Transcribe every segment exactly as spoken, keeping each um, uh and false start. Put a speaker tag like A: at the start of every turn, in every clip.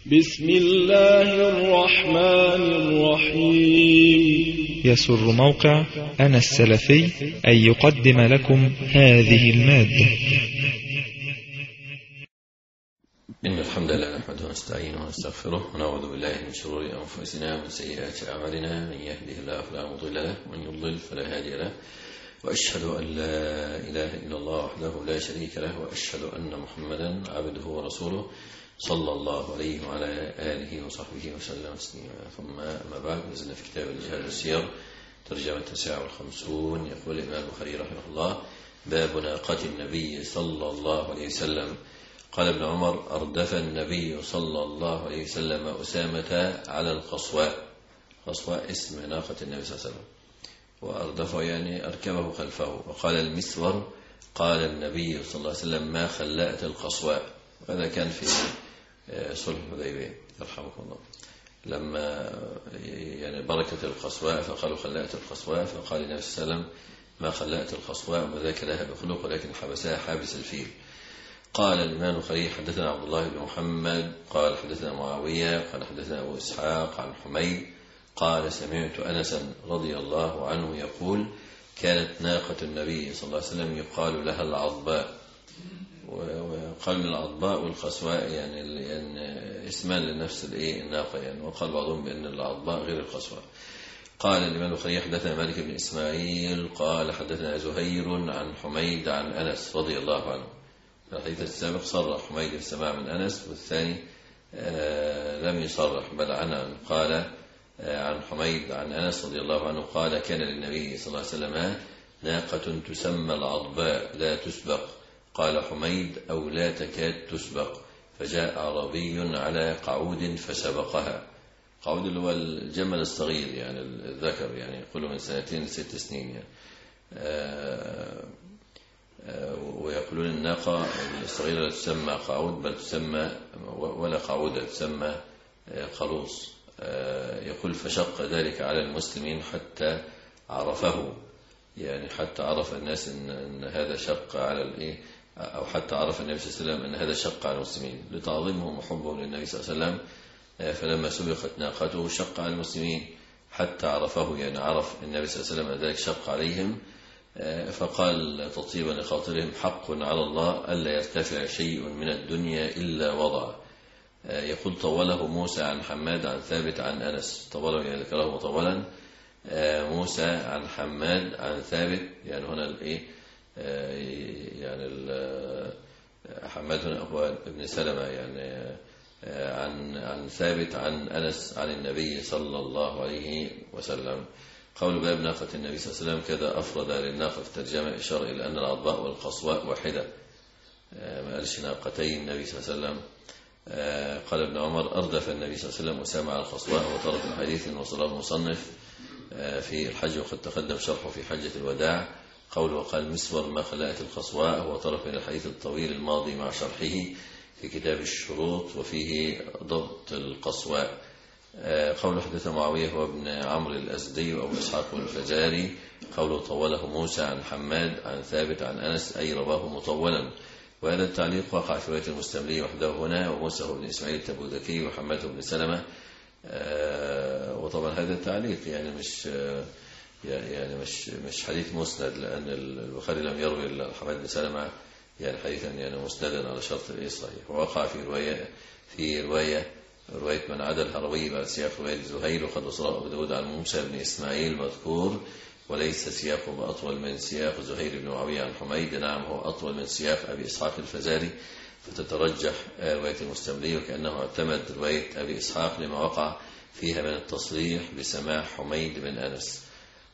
A: بسم الله الرحمن الرحيم.
B: يسر موقع أنا السلفي أن يقدم لكم هذه المادة.
C: إن الحمد لله نحمده ونستعينه ونستغفره ونعوذ بالله من شرور أنفسنا ومن سيئات أعمالنا، من يهده الله فلا مضل له ومن يضلل فلا هادي له، وأشهد أن لا إله إلا الله وحده لا شريك له، وأشهد أن محمدا عبده ورسوله صلى الله عليه وعلى آله وصحبه وسلم تسليما. ثم أما بعد، نزلنا في كتاب الجهاد والسير ترجمة التاسعة والخمسون. يقول الإمام البخاري رحمه الله: باب ناقة النبي صلى الله عليه وسلم. قال ابن عمر: أردف النبي صلى الله عليه وسلم أسامة على القصواء. قصواء اسم ناقة النبي صلى الله عليه وسلم، وأردفه يعني أركبه خلفه. وقال المسور: قال النبي صلى الله عليه وسلم: ما خلأت القصواء. وهذا كان في صلح الحديبية يرحمكم الله، لما يعني بركت القصواء فقالوا خلأت القصواء، فقال النبي صلى الله عليه وسلم: ما خلأت القصواء وذاك لها بخلق ولكن حبسها حابس الفيل. قال الإمام البخاري: حدثنا عبد الله بن محمد قال حدثنا معاوية قال حدثنا أبو إسحاق عن حميد قال: سمعت أنسا رضي الله عنه يقول: كانت ناقة النبي صلى الله عليه وسلم يقال لها العضباء. وقال من العضباء والقصواء يعني, يعني اسمان لنفس الناقة يعني، وقال بعضهم بأن العضباء غير القصواء. قال الإمام البخاري: حدثنا مالك بن إسماعيل قال حدثنا زهير عن حميد عن أنس رضي الله عنه. الحديث السابق صرح حميد بالسماع من أنس، والثاني آه لم يصرح بل عن قال آه عن حميد عن أنس رضي الله عنه قال: كان للنبي صلى الله عليه وسلم ناقة تسمى العضباء لا تسبق. قال حميد: أو لا تكاد تسبق. فجاء أعرابي على قعود فسبقها. قعود اللي هو الجمل الصغير يعني الذكر، يعني يقول من سنتين لست سنين يعني. آه ويقولون الناقة الصغيرة لا تسمى قعود بل تسمى ولا قعودة، تسمى قلوص. يقول: فشق ذلك على المسلمين حتى عرفه، يعني حتى عرف الناس إن, إن هذا شق على الإيه، أو حتى عرف النبي صلى الله عليه وسلم أن هذا شق على المسلمين لتعظيمهم وحبهم للنبي صلى الله عليه وسلم. فلما سبقت ناقته شق على المسلمين حتى عرفه، يعني عرف النبي صلى الله عليه وسلم أن ذلك شق عليهم. فقال تطيبا لخاطرهم: حق على الله ألا يرتفع شيء من الدنيا إلا وضع. يقول: طوله موسى عن حماد عن ثابت عن أنس. طوله يعني ذكره مطولا. موسى عن حماد عن ثابت، يعني هنا الايه يعني حماد هنا أبو ابن سلمة، يعني عن عن ثابت عن أنس عن النبي صلى الله عليه وسلم. قول باب ناقة النبي صلى الله عليه وسلم كذا أفرد للناقة في الترجمة إشارة إلى أن العضباء والقصواء واحدة، ما قالش ناقتين النبي صلى الله عليه وسلم. قال ابن عمر: أردف النبي صلى الله عليه وسلم وسام على القصواء. وطرف الحديث وصله المصنف في الحج وقد تقدم شرحه في حجة الوداع. قول وقال مسور: ما خلأت القصواء، هو طرف من الحديث الطويل الماضي مع شرحه في كتاب الشروط وفيه ضبط القصواء. قول حدث معاوية هو ابن عمرو الأزدي وأبو إسحاق الفزاري. قوله طوله موسى عن حماد عن ثابت عن أنس أي رواه مطولا. وهذا التعليق وقع في رواية المستملي وحده هنا، وموسى بن إسماعيل التبوذكي وحماد بن سلمة. وطبعا هذا التعليق يعني مش يعني مش مش حديث مسند، لأن البخاري لم يروي حماد بن سلمة يعني حديثا يعني مسندا على شرط الصحيح. ووقع في رواية في رواية رواية من عدا الهروي بعد سياق رواية زهير، وقد وصله أبو داود عن موسى بن إسماعيل مذكور، وليس سياقه أطول من سياق زهير بن معاوية عن حميد. نعم هو أطول من سياق أبي إسحاق الفزاري، فتترجح رواية المستملي، وكأنه اعتمد رواية أبي إسحاق لما وقع فيها من التصريح بسماع حميد بن أنس.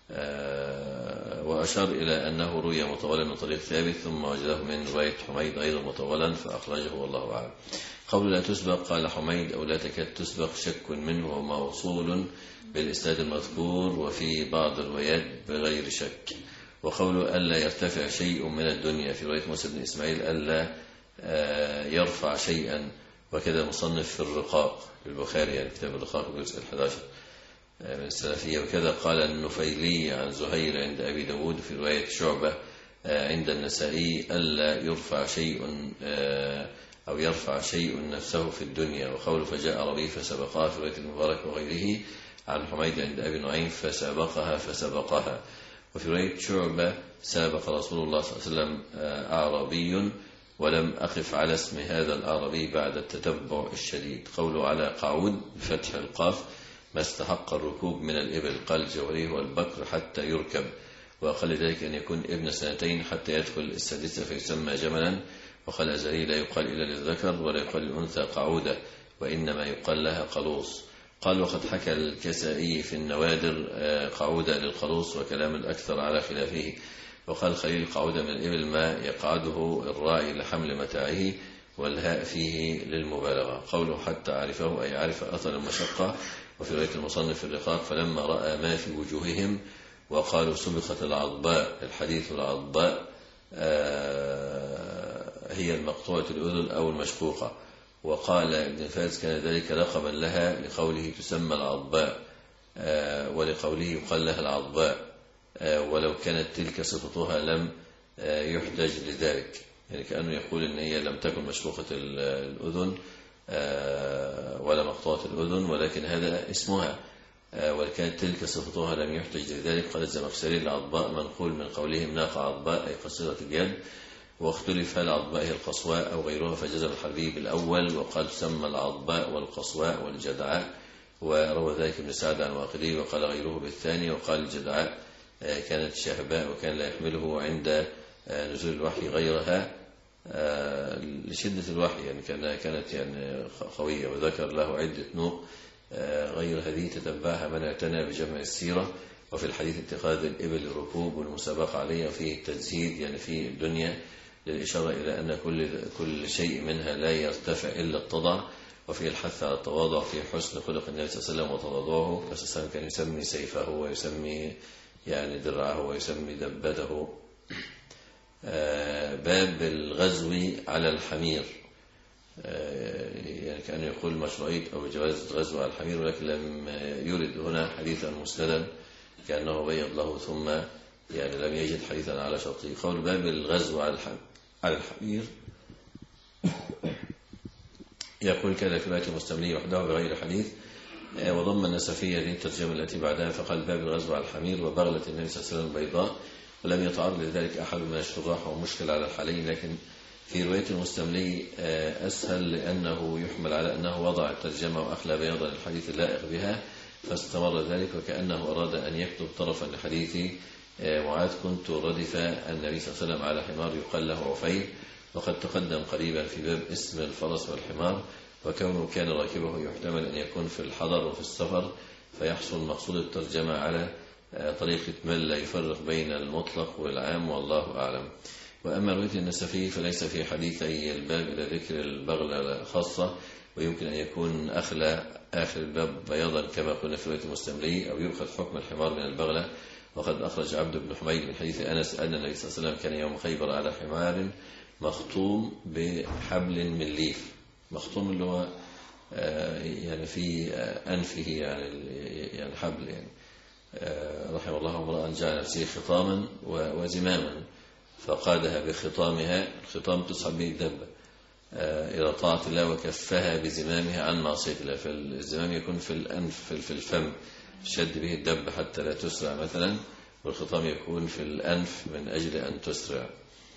C: وأشار إلى أنه روي مطولا من طريق ثابت ثم وجده من رواية حميد أيضا مطولا فأخرجه والله أعلم. قول لا تسبق، قال حميد: أو لا تكاد تسبق شك منه وموصول بالإسناد المذكور، وفي بعض الروايات بغير شك. وقول ألا يرتفع شيء من الدنيا في رواية موسى بن إسماعيل ألا يرفع شيئا. وكذا مصنف في الرقاق للبخاري، يعني كتاب الرقاق الجزء الحادي عشر من السلفية. وكذا قال النفيلي عن زهير عند أبي داود في رواية شعبة عند النسائي ألا يرفع شيء أو يرفع شيء نفسه في الدنيا. وقول فجاء ربي فسبقها في رواية المبارك وغيره عن حميد عند أبي نعيم فسبقها فسبقها. وفي رواية شعبة سابق رسول الله صلى الله عليه وسلم أعرابي ولم أقف على اسم هذا الأعرابي بعد التتبع الشديد. قوله على قعود بفتح القاف ما استحق الركوب من الإبل، قال الجوهري والبكر حتى يركب، وأقل ذلك أن يكون ابن سنتين حتى يدخل السادسة فيسمى جملا. وقال الأزهري لا يقال إلا للذكر ولا يقال للأنثى قعودة وإنما يقال لها قلوص. قال وقد حكى الكسائي في النوادر قعودة للقلوص وكلام الأكثر على خلافه. وقال خليل قعودة من الإبل ما يقعده الراعي لحمل متاعه، والهاء فيه للمبالغة. قوله حتى عرفه أي عرف أثر المشقة. وفي رواية المصنف في الرقاق فلما رأى ما في وجوههم وقالوا سبقت العضباء. الحديث العضباء هي المقطوعة الأذن أو المشقوقة. وقال ابن فاز كان ذلك لقبا لها لقوله تسمى العضباء ولقوله يقال لها العضباء، ولو كانت تلك صفتها لم يحتاج لذلك، يعني كأنه يقول إن هي لم تكن مشقوقة الأذن ولا مقطوعة الأذن ولكن هذا اسمها، ولكانت تلك صفتها لم يحتاج لذلك. قال الزمخشري العضباء منقول من قولهم ناقة عضباء أي قصيرة اليد. واختلف هل العضباء هي القصواء أو غيرها، فجزم الحربي بالأول وقال تسمى العضباء والقصواء والجدعاء، وروى ذلك ابن سعد عن واقدي. وقال غيره بالثاني وقال الجدعاء كانت شهباء وكان لا يحمله عند نزول الوحي غيرها لشدة الوحي، يعني كانت يعني قوية. وذكر له عدة نوع غير هذه تتبعها من اعتنى بجمع السيرة. وفي الحديث اتخاذ الإبل الركوب والمسابقة عليها فيه التزهيد يعني في الدنيا، للإشارة إلى أن كل كل شيء منها لا يرتفع إلا التضع. وفي الحث على التواضع في حسن خلق النبي صلى الله عليه وسلم وتواضعه. النبي صلى الله عليه وسلم كان يسمي سيفه ويسمي يعني درعه ويسمي دبته. باب الغزو على الحمير، يعني كأنه يقول مشروعية أو جواز الغزو على الحمير، ولكن لم يرد هنا حديثا مسندا كأنه بيض له ثم يعني لم يجد حديثا على شرطه. قول باب الغزو على الحمير يقول كذا في رواية المستملي وحده بغير حديث، وضم النسفية هذه الترجمة التي بعدها فقال باب الغزو على الحمير وبغلة النبي صلى الله عليه وسلم البيضاء. ولم يتعرض لذلك أحد من الشراح ومشكل على الحالين، لكن في رواية المستملي أسهل لأنه يحمل على أنه وضع الترجمة وأخلى بياضا الحديث اللائق بها فاستمر ذلك، وكأنه أراد أن يكتب طرفا لحديث معاذ كنت ردف النبي صلى الله عليه وسلم على حمار يقال له عفير. وقد تقدم قريبا في باب اسم الفرس والحمار، وكونه كان راكبه يحتمل أن يكون في الحضر وفي السفر، فيحصل مقصود الترجمة على طريقة من لا يفرق بين المطلق والعام والله أعلم. وأما رواية النسفي فليس في حديثي الباب إلى ذكر البغلة خاصة، ويمكن أن يكون أخلى آخر الباب بياضا كما قلنا في رواية المستملي، أو يؤخذ حكم الحمار من البغلة. وقد أخرج عبد بن حميد من حديث أنس أن النبي صلى الله عليه وسلم كان يوم خيبر على حمار مخطوم بحبل من ليف. مخطوم اللي هو يعني في أنفه يعني يعني حبل يعني رحم الله امرأ جعل نفسه خطاما وزماما فقادها بخطامها. الخطام تسحب به الدابة إلى طاعة الله، وكفها بزمامها عن معصية الله. فالزمام يكون في الأنف في الفم شد به الدابة حتى لا تسرع مثلا، والخطام يكون في الأنف من أجل أن تسرع.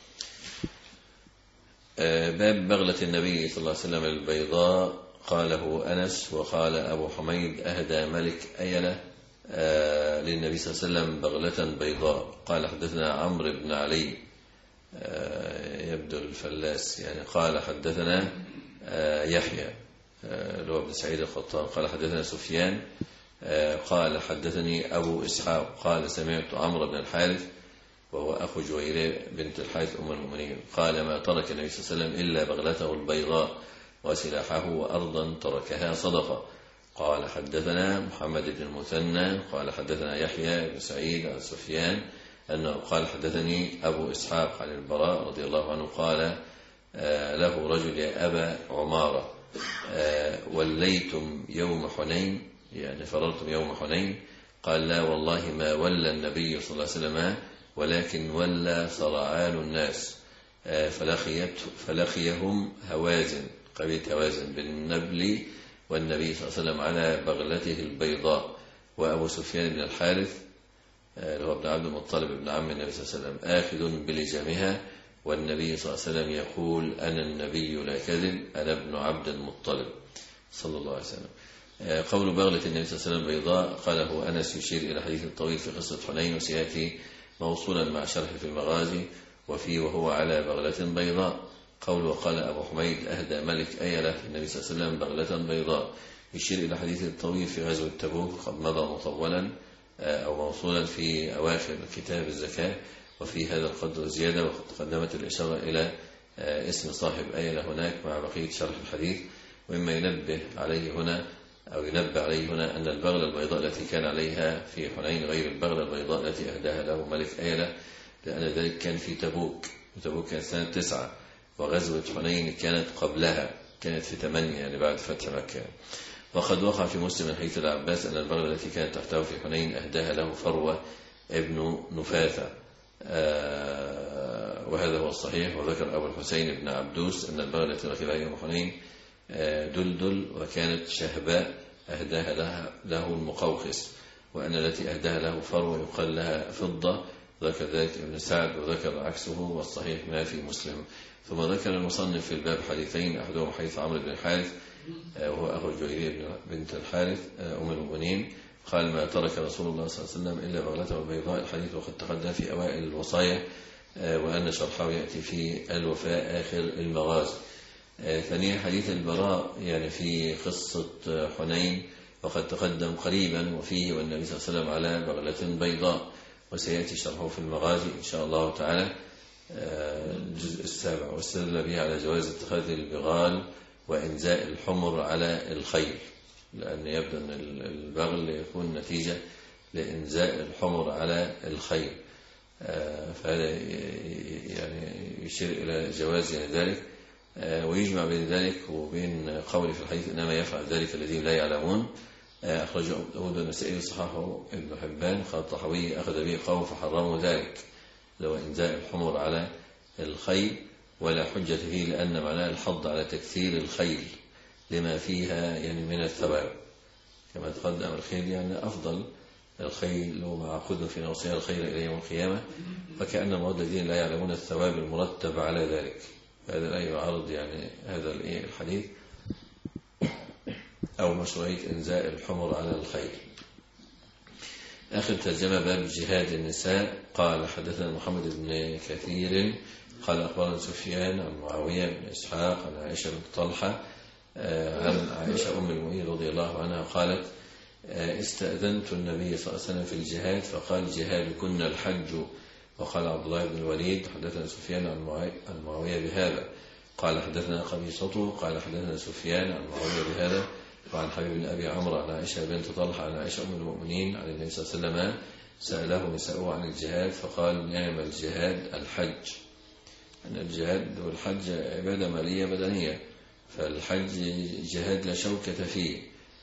C: باب بغلة النبي صلى الله عليه وسلم البيضاء قاله أنس. وقال أبو حميد أهدى ملك أيلة للنبي صلى الله عليه وسلم بغلة بيضاء. قال حدثنا عمرو بن علي يبدو الفلاس يعني قال حدثنا يحيى اللي هو ابن سعيد الخطاب قال حدثنا سفيان قال حدثني أبو إسحاق قال سمعت عمرو بن الحارث وهو أخو جويرية بنت الحارث أم المؤمنين قال ما ترك النبي صلى الله عليه وسلم إلا بغلته البيضاء وسلاحه وأرضا تركها صدقة. قال حدثنا محمد بن المثنى قال حدثنا يحيى بن سعيد عن سفيان أنه قال حدثني أبو إسحاق عن البراء رضي الله عنه قال له رجل يا أبا عمارة وليتم يوم حنين يعني فررتم يوم حنين؟ قال لا والله ما ولى النبي صلى الله عليه وسلم ولكن ولى صرعان الناس فلقيهم هوازن، قبيلة هوازن بالنبل، والنبي صلى الله عليه وسلم على بغلته البيضاء، وأبو سفيان بن الحارث اللي هو ابن عبد المطلب ابن عم النبي صلى الله عليه وسلم آخذ بلجامها، والنبي صلى الله عليه وسلم يقول أنا النبي لا كذب، أنا ابن عبد المطلب صلى الله عليه وسلم. قول بغلة النبي صلى الله عليه وسلم بيضاء قاله أنس يشير إلى حديث طويل في قصة حنين، وسيأتي موصولا مع شرح في المغازي، وفيه وهو على بغلة بيضاء. قول وقال أبو حميد أهدى ملك أيلة النبي صلى الله عليه وسلم بغلة بيضاء، يشير إلى حديث الطويل في غزوة تبوك قد مضى مطولا أو موصولا في أواخر كتاب الزكاة، وفي هذا القدر زيادة، وقد قدمت الإشارة إلى اسم صاحب أيلة هناك مع بقية شرح الحديث. ومما ينبه عليه هنا أو ينبه عليه هنا أن البغلة البيضاء التي كان عليها في حنين غير البغلة البيضاء التي أهداها له ملك أيلة، لأن ذلك كان في تبوك، وتبوك كانت سنة تسعة، وغزوة حنين كانت قبلها، كانت في ثمانية يعني بعد فتح مكة. وقد وقع في مسلم من حديث العباس أن البغلة التي كانت تحته في حنين أهداها له فروة ابن نفاثة، آه وهذا هو الصحيح. وذكر أبو الحسين بن عبدوس أن البغلة التي ركبها يوم حنين آه دلدل، وكانت شهباء أهداها لها له المقوقس، وأن التي أهداها له فروة يقال لها فضة، ذكر ذلك ابن سعد، وذكر عكسه، والصحيح ما في مسلم. ثم ذكر المصنف في الباب حديثين، أحدهما حديث عمرو بن الحارث وهو أخو الجويرية بنت الحارث أم المؤمنين، قال ما ترك رسول الله صلى الله عليه وسلم إلا بغلته البيضاء، الحديث وقد تقدم في أوائل الوصايا، وأن شرحه يأتي في الوفاء آخر المغازي. ثانيا حديث البراء يعني في قصة حنين وقد تقدم قريبا، وفيه والنبي صلى الله عليه وسلم على بغلة بيضاء، وسيأتي شرحه في المغازي إن شاء الله تعالى. الجزء السابع، واستدل به على جواز اتخاذ البغال وإنزاء الحمر على الخيل، لأن يبدو أن البغل يكون نتيجة لإنزاء الحمر على الخيل، فهذا يعني يشير إلى جواز ذلك. ويجمع بين ذلك وبين قول في الحديث إنما يفعل ذلك الذين لا يعلمون، أخرجه أبو داود والنسائي وصححه ابن حبان، قال الطحاوي أخذ به قوم فحرموا ذلك، لو إنزاء الحمر على الخيل، ولا حجة فيه لأن معناه الحض على تكثير الخيل لما فيها يعني من الثواب، كما تقدم الخيل يعني أفضل الخيل ومعقود في نوصيها الخير إلى يوم القيامة، فكأن المراد الذين لا يعلمون الثواب المرتب على ذلك. هذا لا يعارض يعني هذا الحديث أو مشروعية إنزاء الحمر على الخيل. آخر ترجمة باب جهاد النساء. قال حدثنا محمد بن كثير قال أخبرنا سفيان عن معاوية بن إسحاق عن عائشة بن طلحة عن عائشة أم المؤمنين رضي الله عنها قالت استأذنت النبي صلى الله عليه وسلم في الجهاد فقال جهادكن الحج. وقال عبد الله بن الوليد حدثنا سفيان عن معاوية بهذا. قال حدثنا قبيصته قال حدثنا سفيان عن معاوية بهذا وعن حبيب بن أبي عمرو عن عائشة بنت طلحة عن عائشة أم المؤمنين عن النبي صلى الله عليه وسلم سأله نساؤه عن الجهاد فقال نعم الجهاد الحج. أن الجهاد والحج عبادة مالية بدنية، فالحج جهاد لا شوكة فيه،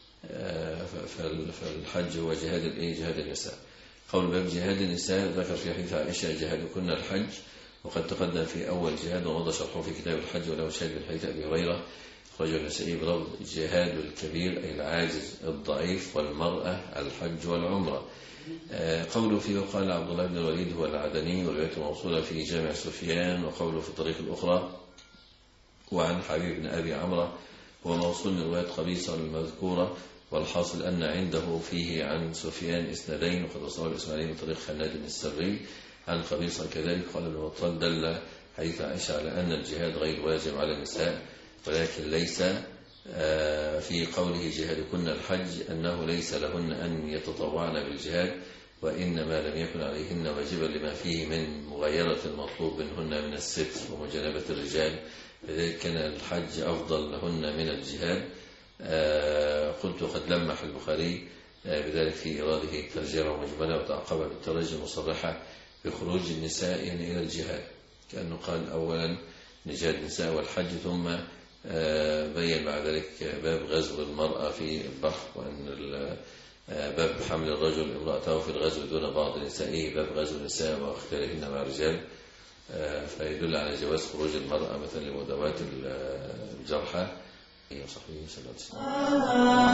C: فالحج هو جهاد الايه جهاد النساء. قول باب جهاد النساء ذكر في حديث عائشة جهادكن الحج، وقد تقدم في أول جهاد ومضى شرحه في كتاب الحج وله شاهد من حديث أبي هريرة رجل النسائي بلفظ جهاد الكبير أي العاجز الضعيف والمرأة الحج والعمرة. قوله فيه وقال عبد الله بن الوليد هو العدني وروايته موصولة في جامع سفيان، وقوله في الطريق الأخرى وعن حبيب بن أبي عمرو هو موصول من رواية قبيصة المذكورة، والحاصل أن عنده فيه عن سفيان إسنادين وقد وصله الإسماعيلي من طريق خلاد السري عن قبيصة كذلك. قال ابن بطال دل حديث عائشة على أن الجهاد غير واجب على النساء، ولكن ليس في قوله جهادكن الحج أنه ليس لهن أن يتطوعن بالجهاد، وإنما لم يكن عليهن واجبا لما فيه من مغايرة المطلوب منهن من الستر ومجانبة الرجال، فذلك كان الحج أفضل لهن من الجهاد. قلت قد لمح البخاري بذلك في إراده ترجمة مجملة وتعقب بالترجمة المصرحة بخروج النساء يعني إلى الجهاد، كأنه قال أولا نجاة النساء والحج، ثم بين بعد ذلك باب غزو المرأة في البحر، وأن باب حمل الرجل امرأته في الغزو دون بعض نسائه، باب غزو النساء واختيارهن مع الرجال. فيدل على جواز خروج المرأة مثلا لمداواة الجرحى. وصحبه صلى الله عليه وسلم.